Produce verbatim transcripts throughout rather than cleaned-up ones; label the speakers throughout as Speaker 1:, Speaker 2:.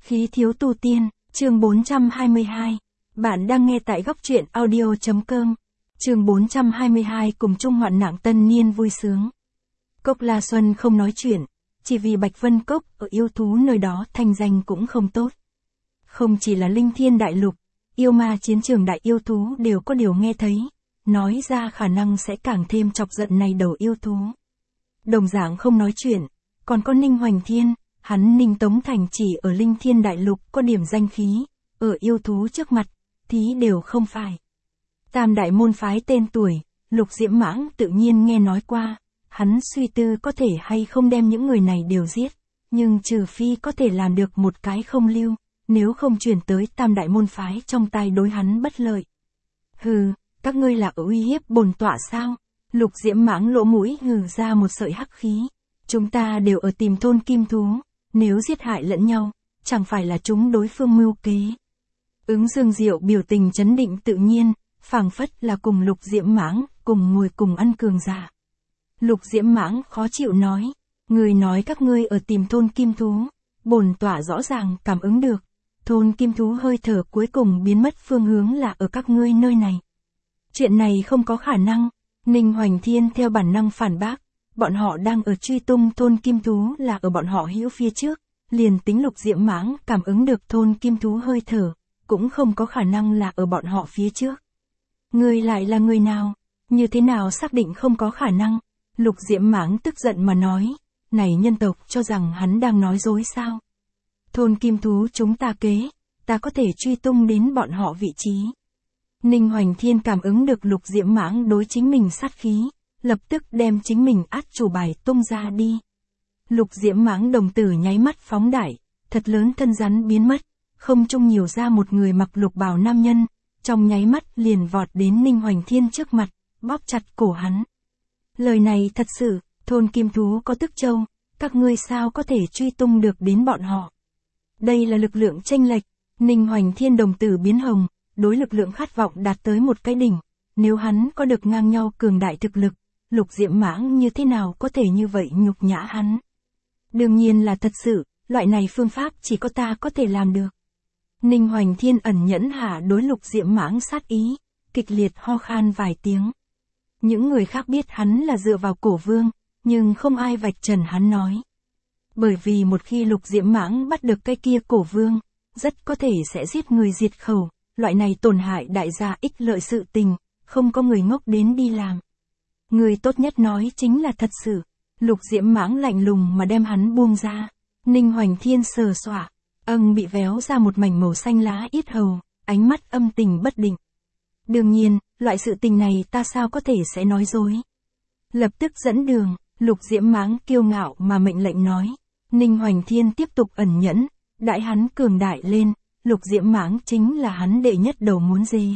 Speaker 1: Khí thiếu tu tiên, chương bốn trăm hai mươi hai. Bạn đang nghe tại góc truyện audio.com. Chương bốn trăm hai mươi hai cùng chung hoạn nạn tân niên vui sướng. Cốc La Xuân không nói chuyện, chỉ vì Bạch Vân Cốc ở yêu thú nơi đó thanh danh cũng không tốt. Không chỉ là linh thiên đại lục, yêu ma chiến trường đại yêu thú đều có điều nghe thấy, nói ra khả năng sẽ càng thêm chọc giận này đầu yêu thú. Đồng dạng không nói chuyện, còn có Ninh Hoành Thiên. Hắn Ninh Tống Thành chỉ ở Linh Thiên Đại Lục có điểm danh khí, ở yêu thú trước mặt, thí đều không phải. Tam đại môn phái tên tuổi, Lục Diễm Mãng tự nhiên nghe nói qua, hắn suy tư có thể hay không đem những người này đều giết, nhưng trừ phi có thể làm được một cái không lưu, nếu không chuyển tới tam đại môn phái trong tay đối hắn bất lợi. Hừ, các ngươi là ở uy hiếp bổn tọa sao? Lục Diễm Mãng lỗ mũi hừ ra một sợi hắc khí, chúng ta đều ở tìm thôn kim thú. Nếu giết hại lẫn nhau, chẳng phải là chúng đối phương mưu kế. Ứng Dương Diệu biểu tình chấn định tự nhiên, phảng phất là cùng Lục Diễm Mãng, cùng ngồi cùng ăn cường giả. Lục Diễm Mãng khó chịu nói, người nói các ngươi ở tìm thôn kim thú, bổn tọa rõ ràng cảm ứng được, thôn kim thú hơi thở cuối cùng biến mất phương hướng là ở các ngươi nơi này. Chuyện này không có khả năng, Ninh Hoành Thiên theo bản năng phản bác. Bọn họ đang ở truy tung thôn kim thú là ở bọn họ hữu phía trước, liền tính Lục Diễm Mãng cảm ứng được thôn kim thú hơi thở, cũng không có khả năng là ở bọn họ phía trước. Người lại là người nào? Như thế nào xác định không có khả năng? Lục Diễm Mãng tức giận mà nói, này nhân tộc cho rằng hắn đang nói dối sao? Thôn kim thú chúng ta kế, ta có thể truy tung đến bọn họ vị trí. Ninh Hoành Thiên cảm ứng được Lục Diễm Mãng đối chính mình sát khí. Lập tức đem chính mình át chủ bài tung ra đi. Lục Diễm Mãng đồng tử nháy mắt phóng đại, thật lớn thân rắn biến mất, không trung nhiều ra một người mặc lục bào nam nhân, trong nháy mắt liền vọt đến Ninh Hoành Thiên trước mặt, bóp chặt cổ hắn. Lời này thật sự, thôn kim thú có Tức Châu, các ngươi sao có thể truy tung được đến bọn họ. Đây là lực lượng chênh lệch, Ninh Hoành Thiên đồng tử biến hồng, đối lực lượng khát vọng đạt tới một cái đỉnh, nếu hắn có được ngang nhau cường đại thực lực. Lục Diễm Mãng như thế nào có thể như vậy nhục nhã hắn? Đương nhiên là thật sự, loại này phương pháp chỉ có ta có thể làm được. Ninh Hoành Thiên ẩn nhẫn hạ đối Lục Diễm Mãng sát ý, kịch liệt ho khan vài tiếng. Những người khác biết hắn là dựa vào cổ vương, nhưng không ai vạch trần hắn nói. Bởi vì một khi Lục Diễm Mãng bắt được cái kia cổ vương, rất có thể sẽ giết người diệt khẩu, loại này tổn hại đại gia ích lợi sự tình, không có người ngốc đến đi làm. Người tốt nhất nói chính là thật sự. Lục Diễm Mãng lạnh lùng mà đem hắn buông ra. Ninh Hoành Thiên sờ soả, âng bị véo ra một mảnh màu xanh lá yết hầu, ánh mắt âm tình bất định. Đương nhiên, loại sự tình này ta sao có thể sẽ nói dối. Lập tức dẫn đường, Lục Diễm Mãng kiêu ngạo mà mệnh lệnh nói. Ninh Hoành Thiên tiếp tục ẩn nhẫn, đại hắn cường đại lên, Lục Diễm Mãng chính là hắn đệ nhất đầu muốn dê.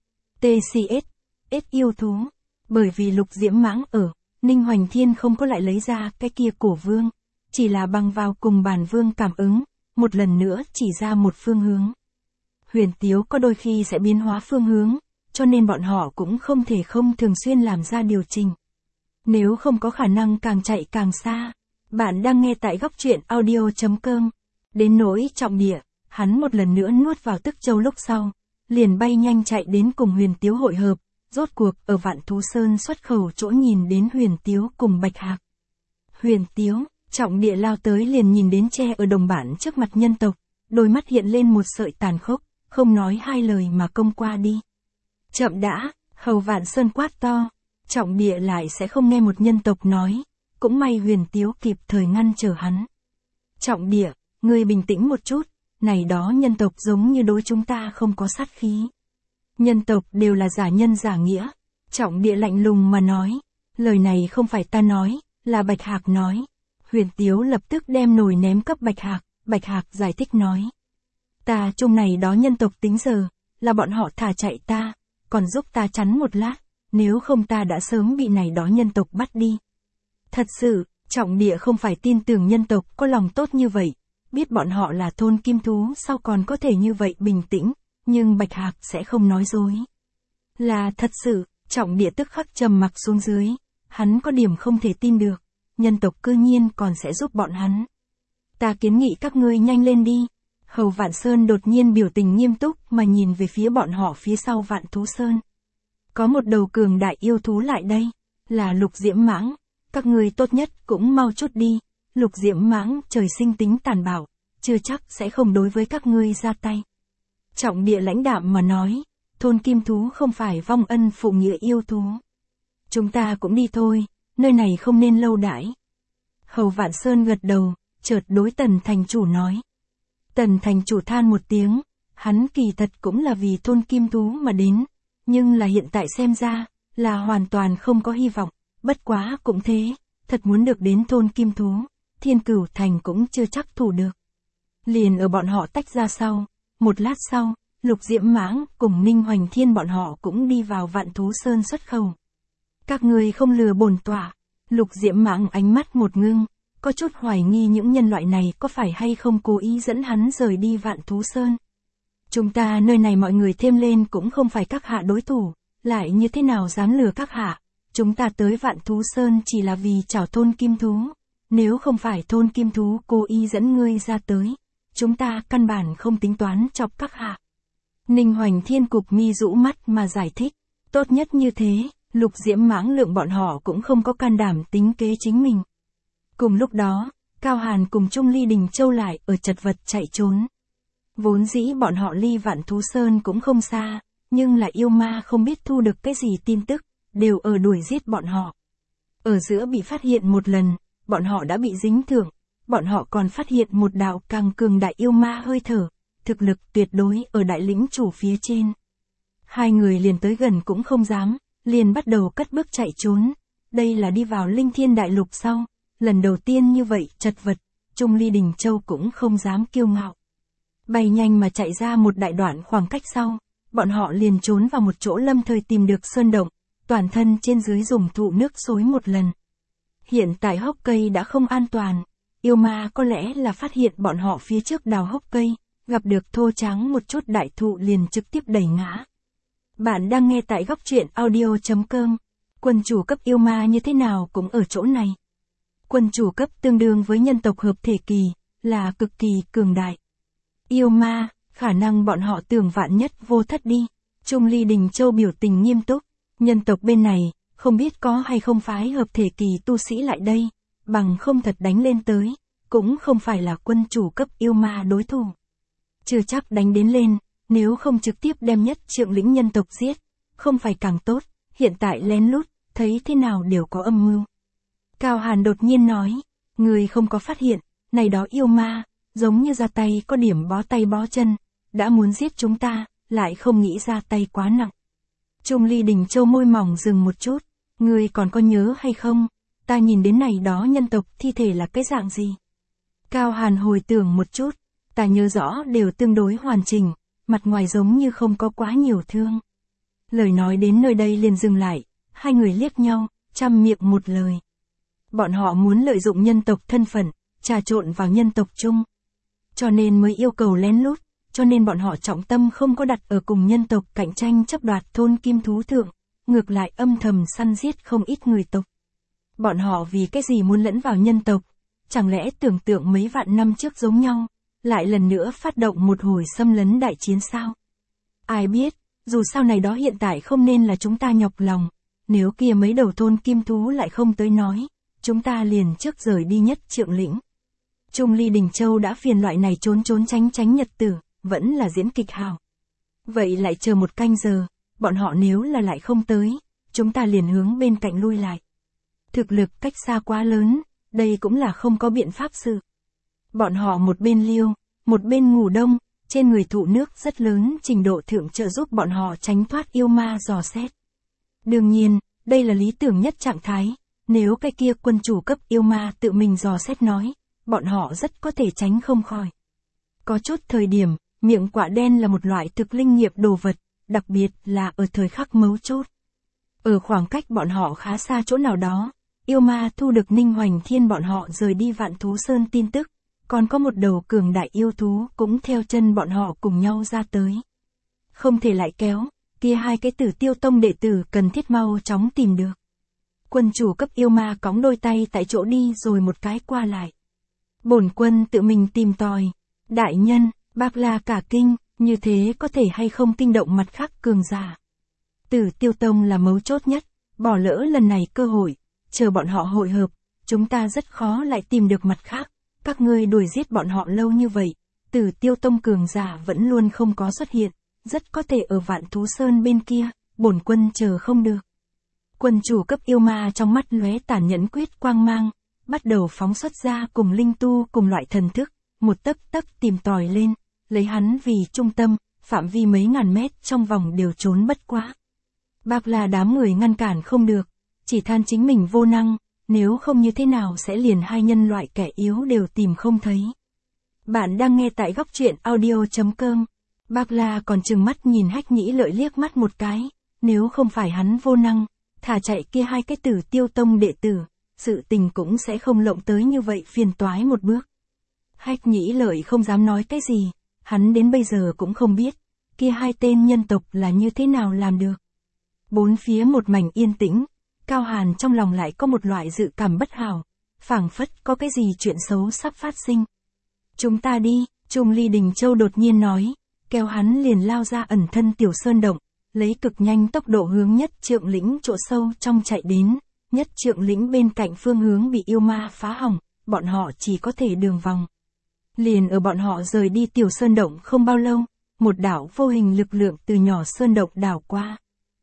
Speaker 1: tê xê ét, S yêu thú. Bởi vì Lục Diễm Mãng ở, Ninh Hoành Thiên không có lại lấy ra cái kia cổ vương, chỉ là bằng vào cùng bản vương cảm ứng, một lần nữa chỉ ra một phương hướng. Huyền Tiếu có đôi khi sẽ biến hóa phương hướng, cho nên bọn họ cũng không thể không thường xuyên làm ra điều chỉnh. Nếu không có khả năng càng chạy càng xa. Bạn đang nghe tại góc truyện audio.com. Đến nỗi Trọng Địa, hắn một lần nữa nuốt vào Tức Châu lúc sau, liền bay nhanh chạy đến cùng Huyền Tiếu hội hợp. Rốt cuộc ở Vạn Thú Sơn xuất khẩu chỗ nhìn đến Huyền Tiếu cùng Bạch Hạc. Huyền Tiếu, Trọng Địa lao tới liền nhìn đến tre ở đồng bản trước mặt nhân tộc, đôi mắt hiện lên một sợi tàn khốc, không nói hai lời mà công qua đi. Chậm đã, Hầu Vạn Sơn quát to, Trọng Địa lại sẽ không nghe một nhân tộc nói, cũng may Huyền Tiếu kịp thời ngăn trở hắn. Trọng Địa, ngươi bình tĩnh một chút, này đó nhân tộc giống như đối chúng ta không có sát khí. Nhân tộc đều là giả nhân giả nghĩa. Trọng Địa lạnh lùng mà nói. Lời này không phải ta nói, là Bạch Hạc nói. Huyền Tiếu lập tức đem nồi ném cấp Bạch Hạc. Bạch Hạc giải thích nói. Ta chung này đó nhân tộc tính giờ, là bọn họ thả chạy ta, còn giúp ta chắn một lát, nếu không ta đã sớm bị này đó nhân tộc bắt đi. Thật sự, Trọng Địa không phải tin tưởng nhân tộc có lòng tốt như vậy, biết bọn họ là thôn kim thú sao còn có thể như vậy bình tĩnh. Nhưng Bạch Hạc sẽ không nói dối. Là thật sự, Trọng Địa tức khắc trầm mặc xuống dưới, hắn có điểm không thể tin được, nhân tộc cư nhiên còn sẽ giúp bọn hắn. Ta kiến nghị các ngươi nhanh lên đi. Hầu Vạn Sơn đột nhiên biểu tình nghiêm túc mà nhìn về phía bọn họ phía sau Vạn Thú Sơn. Có một đầu cường đại yêu thú lại đây, là Lục Diễm Mãng, các ngươi tốt nhất cũng mau chút đi, Lục Diễm Mãng trời sinh tính tàn bạo, chưa chắc sẽ không đối với các ngươi ra tay. Trọng Địa lãnh đạm mà nói, thôn kim thú không phải vong ân phụ nghĩa yêu thú. Chúng ta cũng đi thôi, nơi này không nên lâu đãi. Hầu Vạn Sơn gật đầu, chợt đối Tần thành chủ nói. Tần thành chủ than một tiếng, hắn kỳ thật cũng là vì thôn kim thú mà đến, nhưng là hiện tại xem ra, là hoàn toàn không có hy vọng, bất quá cũng thế, thật muốn được đến thôn kim thú, Thiên Cửu Thành cũng chưa chắc thủ được. Liền ở bọn họ tách ra sau, một lát sau, Lục Diễm Mãng cùng Ninh Hoành Thiên bọn họ cũng đi vào Vạn Thú Sơn xuất khẩu. Các ngươi không lừa bổn tọa. Lục Diễm Mãng ánh mắt một ngưng, có chút hoài nghi những nhân loại này có phải hay không cố ý dẫn hắn rời đi Vạn Thú Sơn. Chúng ta nơi này mọi người thêm lên cũng không phải các hạ đối thủ, lại như thế nào dám lừa các hạ. Chúng ta tới Vạn Thú Sơn chỉ là vì chảo thôn kim thú, nếu không phải thôn kim thú cố ý dẫn ngươi ra tới, chúng ta căn bản không tính toán chọc các hạ. Ninh Hoành Thiên cục mi rũ mắt mà giải thích, tốt nhất như thế, Lục Diễm Mãng lượng bọn họ cũng không có can đảm tính kế chính mình. Cùng lúc đó, Cao Hàn cùng Trung Ly Đình Châu lại ở chật vật chạy trốn. Vốn dĩ bọn họ ly Vạn Thú Sơn cũng không xa, nhưng là yêu ma không biết thu được cái gì tin tức, đều ở đuổi giết bọn họ. Ở giữa bị phát hiện một lần, bọn họ đã bị dính thưởng, bọn họ còn phát hiện một đạo càng cường đại yêu ma hơi thở, thực lực tuyệt đối ở đại lĩnh chủ phía trên. Hai người liền tới gần cũng không dám, liền bắt đầu cất bước chạy trốn. Đây là đi vào Linh Thiên Đại Lục sau, lần đầu tiên như vậy chật vật, Trung Ly Đình Châu cũng không dám kiêu ngạo. Bay nhanh mà chạy ra một đại đoạn khoảng cách sau, bọn họ liền trốn vào một chỗ lâm thời tìm được sơn động, toàn thân trên dưới dùng thụ nước xối một lần. Hiện tại hốc cây đã không an toàn, yêu ma có lẽ là phát hiện bọn họ phía trước đào hốc cây, gặp được thô tráng một chút đại thụ liền trực tiếp đẩy ngã. Bạn đang nghe tại góc truyện audio chấm com. Quân chủ cấp yêu ma như thế nào cũng ở chỗ này. Quân chủ cấp tương đương với nhân tộc hợp thể kỳ, là cực kỳ cường đại. Yêu ma, khả năng bọn họ tưởng vạn nhất vô thất đi. Trung Ly Đình Châu biểu tình nghiêm túc, nhân tộc bên này, không biết có hay không phái hợp thể kỳ tu sĩ lại đây, bằng không thật đánh lên tới, cũng không phải là quân chủ cấp yêu ma đối thủ. Chưa chắc đánh đến lên, nếu không trực tiếp đem nhất trượng lĩnh nhân tộc giết, không phải càng tốt, hiện tại lén lút, thấy thế nào đều có âm mưu. Cao Hàn đột nhiên nói, người không có phát hiện, này đó yêu ma, giống như ra tay có điểm bó tay bó chân, đã muốn giết chúng ta, lại không nghĩ ra tay quá nặng. Trung Ly Đình Châu môi mỏng dừng một chút, người còn có nhớ hay không, ta nhìn đến này đó nhân tộc thi thể là cái dạng gì. Cao Hàn hồi tưởng một chút, ta nhớ rõ đều tương đối hoàn chỉnh, mặt ngoài giống như không có quá nhiều thương. Lời nói đến nơi đây liền dừng lại, hai người liếc nhau, chăm miệng một lời. Bọn họ muốn lợi dụng nhân tộc thân phận, trà trộn vào nhân tộc chung. Cho nên mới yêu cầu lén lút, cho nên bọn họ trọng tâm không có đặt ở cùng nhân tộc cạnh tranh chấp đoạt thôn kim thú thượng, ngược lại âm thầm săn giết không ít người tộc. Bọn họ vì cái gì muốn lẫn vào nhân tộc, chẳng lẽ tưởng tượng mấy vạn năm trước giống nhau, lại lần nữa phát động một hồi xâm lấn đại chiến sao? Ai biết, dù sao này đó hiện tại không nên là chúng ta nhọc lòng, nếu kia mấy đầu thôn kim thú lại không tới nói, chúng ta liền trước rời đi nhất trượng lĩnh. Trung Ly Đình Châu đã phiền loại này trốn trốn tránh tránh nhật tử, vẫn là diễn kịch hào. Vậy lại chờ một canh giờ, bọn họ nếu là lại không tới, chúng ta liền hướng bên cạnh lui lại. Thực lực cách xa quá lớn, đây cũng là không có biện pháp sự. Bọn họ một bên liêu, một bên ngủ đông, trên người thụ nước rất lớn trình độ thượng trợ giúp bọn họ tránh thoát yêu ma dò xét. Đương nhiên, đây là lý tưởng nhất trạng thái, nếu cái kia quân chủ cấp yêu ma tự mình dò xét nói, bọn họ rất có thể tránh không khỏi. Có chút thời điểm, miệng quạ đen là một loại thực linh nghiệm đồ vật, đặc biệt là ở thời khắc mấu chốt. Ở khoảng cách bọn họ khá xa chỗ nào đó, yêu ma thu được Ninh Hoành Thiên bọn họ rời đi Vạn Thú Sơn tin tức, còn có một đầu cường đại yêu thú cũng theo chân bọn họ cùng nhau ra tới. Không thể lại kéo, kia hai cái Tử Tiêu Tông đệ tử cần thiết mau chóng tìm được. Quân chủ cấp yêu ma cõng đôi tay tại chỗ đi rồi một cái qua lại. Bổn quân tự mình tìm tòi, đại nhân, Bạc La cả kinh, như thế có thể hay không kinh động mặt khác cường giả. Tử Tiêu Tông là mấu chốt nhất, bỏ lỡ lần này cơ hội, chờ bọn họ hội hợp, chúng ta rất khó lại tìm được mặt khác. Các ngươi đuổi giết bọn họ lâu như vậy, Tử Tiêu Tông cường giả vẫn luôn không có xuất hiện, rất có thể ở Vạn Thú Sơn bên kia, bổn quân chờ không được. Quân chủ cấp yêu ma trong mắt lóe tàn nhẫn quyết quang mang, bắt đầu phóng xuất ra cùng linh tu cùng loại thần thức, một tấc tấc tìm tòi lên, lấy hắn vì trung tâm, phạm vi mấy ngàn mét trong vòng đều trốn bất quá. Bạc là đám người ngăn cản không được, chỉ than chính mình vô năng, nếu không như thế nào sẽ liền hai nhân loại kẻ yếu đều tìm không thấy. Bạn đang nghe tại góc truyện audio chấm com. Bạc là còn trừng mắt nhìn Hách Nhĩ Lợi liếc mắt một cái, nếu không phải hắn vô năng, thả chạy kia hai cái Tử Tiêu Tông đệ tử, sự tình cũng sẽ không lộng tới như vậy phiền toái một bước. Hách Nhĩ Lợi không dám nói cái gì, hắn đến bây giờ cũng không biết, kia hai tên nhân tộc là như thế nào làm được. Bốn phía một mảnh yên tĩnh, Cao Hàn trong lòng lại có một loại dự cảm bất hảo, phảng phất có cái gì chuyện xấu sắp phát sinh. Chúng ta đi, Trung Ly Đình Châu đột nhiên nói, kéo hắn liền lao ra ẩn thân tiểu sơn động, lấy cực nhanh tốc độ hướng Nhất Trượng Lĩnh chỗ sâu trong chạy đến. Nhất Trượng Lĩnh bên cạnh phương hướng bị yêu ma phá hỏng, bọn họ chỉ có thể đường vòng. Liền ở bọn họ rời đi tiểu sơn động không bao lâu, một đảo vô hình lực lượng từ nhỏ sơn động đảo qua.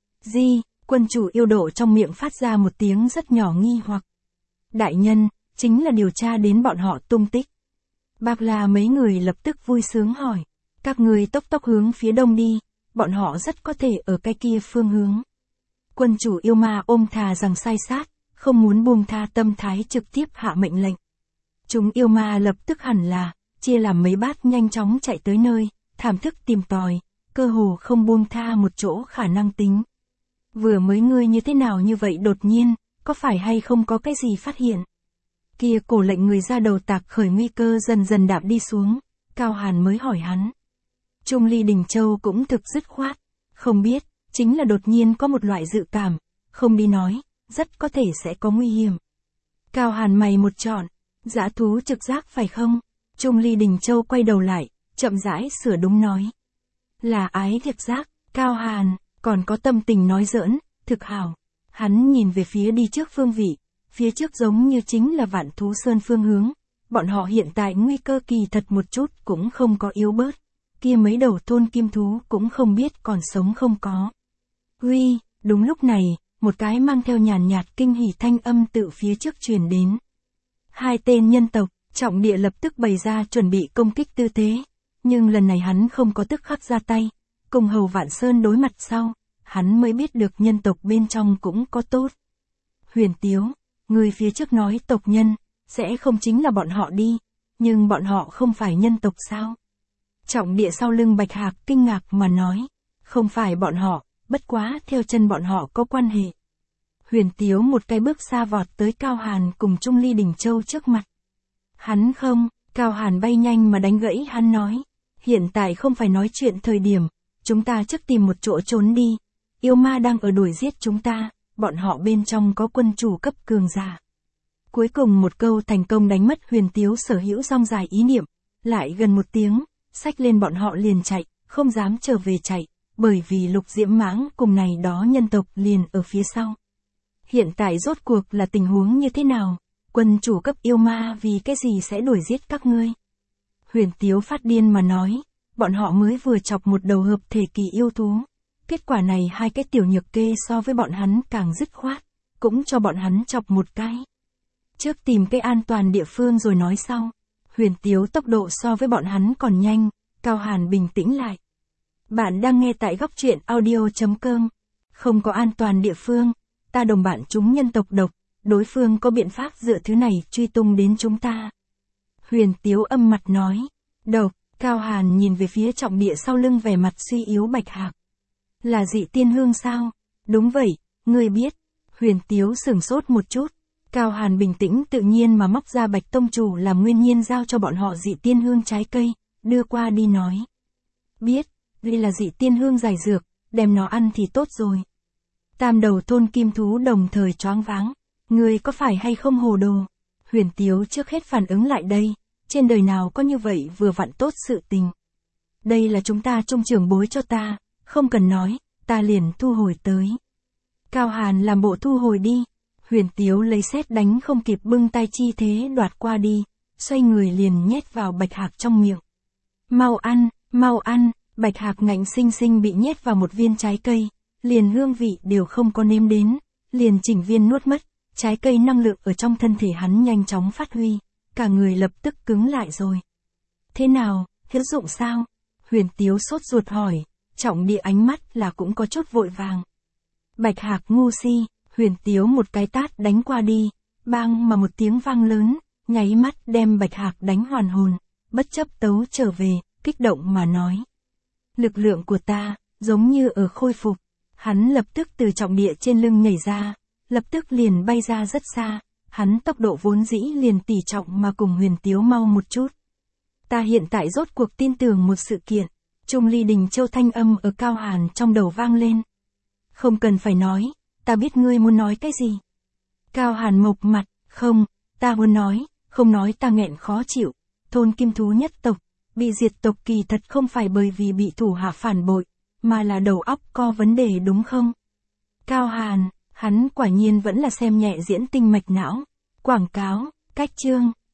Speaker 1: Di, quân chủ yêu độ trong miệng phát ra một tiếng rất nhỏ nghi hoặc. Đại nhân, chính là điều tra đến bọn họ tung tích. Bạc là mấy người lập tức vui sướng hỏi, các người tốc tốc hướng phía đông đi, bọn họ rất có thể ở cái kia phương hướng. Quân chủ yêu ma ôm thà rằng sai sát, không muốn buông tha tâm thái trực tiếp hạ mệnh lệnh. Chúng yêu ma lập tức hẳn là, chia làm mấy bát nhanh chóng chạy tới nơi, thảm thức tìm tòi, cơ hồ không buông tha một chỗ khả năng tính. Vừa mới ngươi như thế nào như vậy đột nhiên, có phải hay không có cái gì phát hiện? Kia cổ lệnh người ra đầu tạc khởi nguy cơ dần dần đạp đi xuống, Cao Hàn mới hỏi hắn. Trung Ly Đình Châu cũng thực dứt khoát, không biết, chính là đột nhiên có một loại dự cảm, không đi nói, rất có thể sẽ có nguy hiểm. Cao Hàn mày một trọn, dã thú trực giác phải không? Trung Ly Đình Châu quay đầu lại, chậm rãi sửa đúng nói. Là ái thiệt giác, Cao Hàn, còn có tâm tình nói giỡn, thực hảo. Hắn nhìn về phía đi trước phương vị, phía trước giống như chính là Vạn Thú Sơn phương hướng, bọn họ hiện tại nguy cơ kỳ thật một chút cũng không có yếu bớt, kia mấy đầu thôn kim thú cũng không biết còn sống không có. Uy, đúng lúc này, một cái mang theo nhàn nhạt kinh hỉ thanh âm tự phía trước truyền đến. Hai tên nhân tộc, Trọng Địa lập tức bày ra chuẩn bị công kích tư thế, nhưng lần này hắn không có tức khắc ra tay, cùng Hầu Vạn Sơn đối mặt sau, hắn mới biết được nhân tộc bên trong cũng có tốt. Huyền Tiếu, người phía trước nói tộc nhân, sẽ không chính là bọn họ đi, nhưng bọn họ không phải nhân tộc sao? Trọng Địa sau lưng Bạch Hạc kinh ngạc mà nói, không phải bọn họ, bất quá theo chân bọn họ có quan hệ. Huyền Tiếu một cái bước xa vọt tới Cao Hàn cùng Trung Ly Đình Châu trước mặt. Hắn không, Cao Hàn bay nhanh mà đánh gãy hắn nói, hiện tại không phải nói chuyện thời điểm, chúng ta trước tìm một chỗ trốn đi, yêu ma đang ở đuổi giết chúng ta, bọn họ bên trong có quân chủ cấp cường giả. Cuối cùng một câu thành công đánh mất Huyền Tiếu sở hữu rong dài ý niệm, lại gần một tiếng, xách lên bọn họ liền chạy, không dám trở về chạy, bởi vì Lục Diễm Mãng cùng này đó nhân tộc liền ở phía sau. Hiện tại rốt cuộc là tình huống như thế nào? Quân chủ cấp yêu ma vì cái gì sẽ đuổi giết các ngươi? Huyền Tiếu phát điên mà nói, bọn họ mới vừa chọc một đầu hợp thể kỳ yêu thú. Kết quả này hai cái tiểu nhược kê so với bọn hắn càng dứt khoát, cũng cho bọn hắn chọc một cái. Trước tìm cái an toàn địa phương rồi nói sau. Huyền Tiếu tốc độ so với bọn hắn còn nhanh, Cao Hàn bình tĩnh lại. Bạn đang nghe tại góc truyện audio chấm com. Không có an toàn địa phương, ta đồng bạn chúng nhân tộc độc, đối phương có biện pháp dựa thứ này truy tung đến chúng ta. Huyền Tiếu âm mặt nói, độc, Cao Hàn nhìn về phía Trọng Địa sau lưng vẻ mặt suy yếu Bạch Hạc. Là dị tiên hương sao? Đúng vậy, ngươi biết. Huyền Tiếu sửng sốt một chút. Cao Hàn bình tĩnh tự nhiên mà móc ra Bạch Tông Chủ làm nguyên nhiên giao cho bọn họ dị tiên hương trái cây, đưa qua đi nói. Biết, đây là dị tiên hương giải dược, đem nó ăn thì tốt rồi. Tam đầu thôn kim thú đồng thời choáng váng. Ngươi có phải hay không hồ đồ? Huyền Tiếu trước hết phản ứng lại đây, trên đời nào có như vậy vừa vặn tốt sự tình. đây là chúng ta trung trưởng bối cho ta, không cần nói, ta liền thu hồi tới. Cao Hàn làm bộ thu hồi đi, Huyền Tiếu lấy sét đánh không kịp bưng tay chi thế đoạt qua đi, xoay người liền nhét vào Bạch Hạc trong miệng. Mau ăn, mau ăn, Bạch Hạc ngạnh sinh sinh bị nhét vào một viên trái cây, liền hương vị đều không có nếm đến, liền chỉnh viên nuốt mất, trái cây năng lượng ở trong thân thể hắn nhanh chóng phát huy, cả người lập tức cứng lại rồi. Thế nào, hữu dụng sao? Huyền Tiếu sốt ruột hỏi, Trọng Địa ánh mắt là cũng có chút vội vàng. Bạch Hạc ngu si, Huyền Tiếu một cái tát đánh qua đi, bang mà một tiếng vang lớn, nháy mắt đem Bạch Hạc đánh hoàn hồn, bất chấp tấu trở về, kích động mà nói. Lực lượng của ta, giống như ở khôi phục, hắn lập tức từ Trọng Địa trên lưng nhảy ra, lập tức liền bay ra rất xa, hắn tốc độ vốn dĩ liền tỷ trọng mà cùng Huyền Tiếu mau một chút. Ta hiện tại rốt cuộc tin tưởng một sự kiện, Trung Ly Đình Châu thanh âm ở Cao Hàn trong đầu vang lên. Không cần phải nói, ta biết ngươi muốn nói cái gì. Cao Hàn mộc mặt, không, ta muốn nói, không nói ta nghẹn khó chịu, thôn Kim Thú nhất tộc, bị diệt tộc kỳ thật không phải bởi vì bị thủ hạ phản bội, mà là đầu óc có vấn đề đúng không? Cao Hàn, hắn quả nhiên vẫn là xem nhẹ diễn tinh mạch não, quảng cáo, cách chương,